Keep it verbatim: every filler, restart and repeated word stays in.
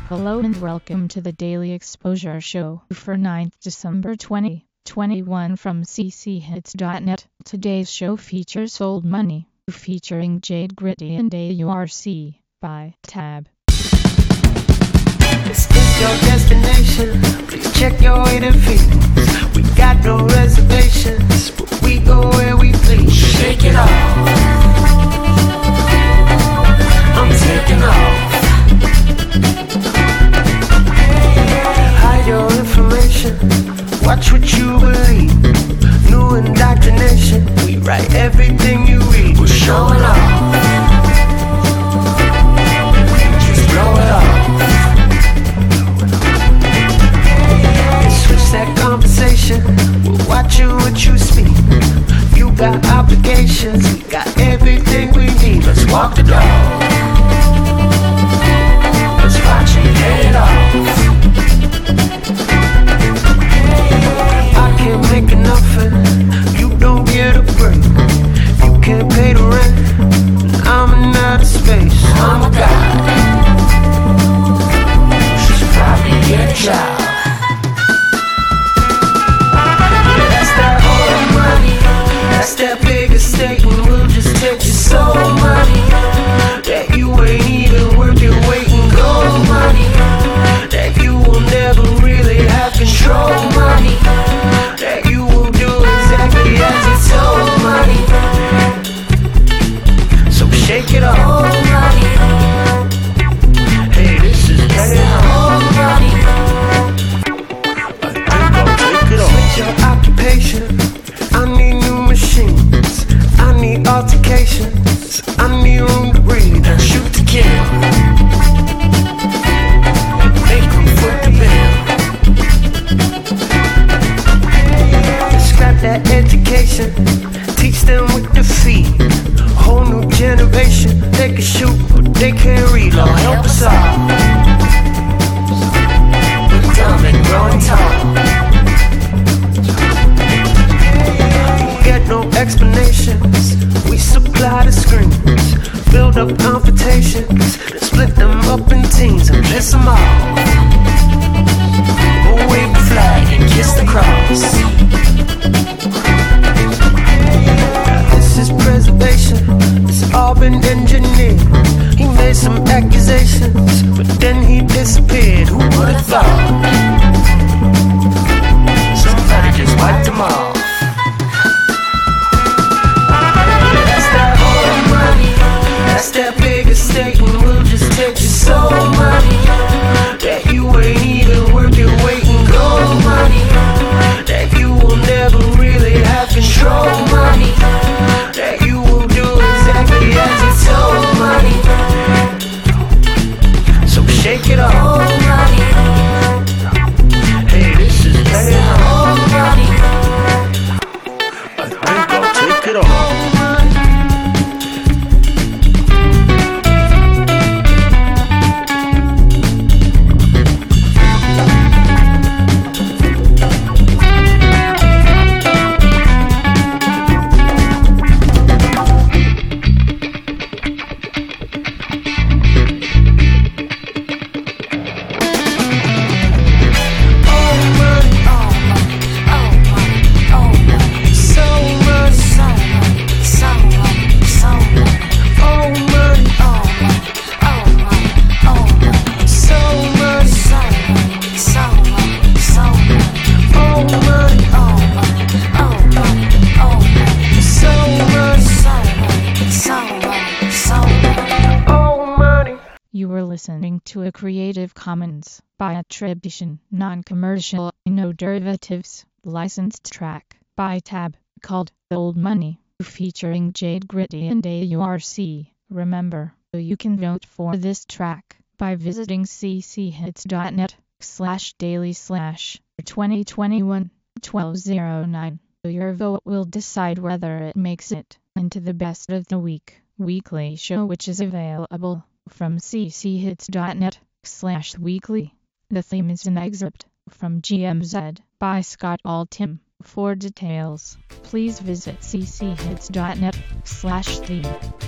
Hello and welcome to the Daily Exposure Show for ninth of December twenty twenty-one from c c hits dot net. Today's show features Old Money, featuring Jade Gritty and A U R C, by Tab. This is your destination, please check your waiting fees. We got no reservations, but we go where we please. Shake it off, I'm taking off. Hide your information, watch what you believe. New indoctrination, we write everything you read. We're showing off, just blow it off. Switch that conversation, we'll watch you what you speak. You got obligations, we got everything we need. Let's walk the dog, let's watch you get it off. I can't make enough and you don't get a break. You can't pay the rent, and I'm in outer space. I'm a guy, you should probably get a job. That's that big estate, and we'll just take your soul money. That you ain't even worth your weight in gold money. That you will never really have control money. That you will do exactly as it's told money. So shake it off. Hey, this is better old money. I think I'll take it off. Switch your occupation, I need new machines, I need altercations, I need room to breathe and shoot to kill. Make them foot the bill. Scrap that education, teach them with the feet. Whole new generation, they can shoot but they can't read. Lord help us all, we're dumb and growing tall. No explanations, we supply the screens. Build up confrontations, then split them up in teams and piss them off. We'll wave the flag and kiss the cross. This is preservation, it's all been engineered. He made some accusations, but then he disappeared. Who would've thought? Somebody just wiped them off. That's that big estate, and we'll just take your soul money. That you ain't even worth your weight in gold money. That you will never really have control money. That you will do exactly as it's told money. So shake it off. Hey, this is better old money. I think I'll take it off. You were listening to a Creative Commons by attribution, non-commercial, no derivatives, licensed track by Tab, called Old Money, featuring Jade Gritty and A U R C. Remember, you can vote for this track by visiting c c hits dot net slash daily slash twenty twenty-one twelve oh nine. Your vote will decide whether it makes it into the best of the week weekly show, which is available from c c hits dot net slash weekly. The theme is an excerpt from G M Z by Scott Altham. For details, please visit c c hits dot net slash theme.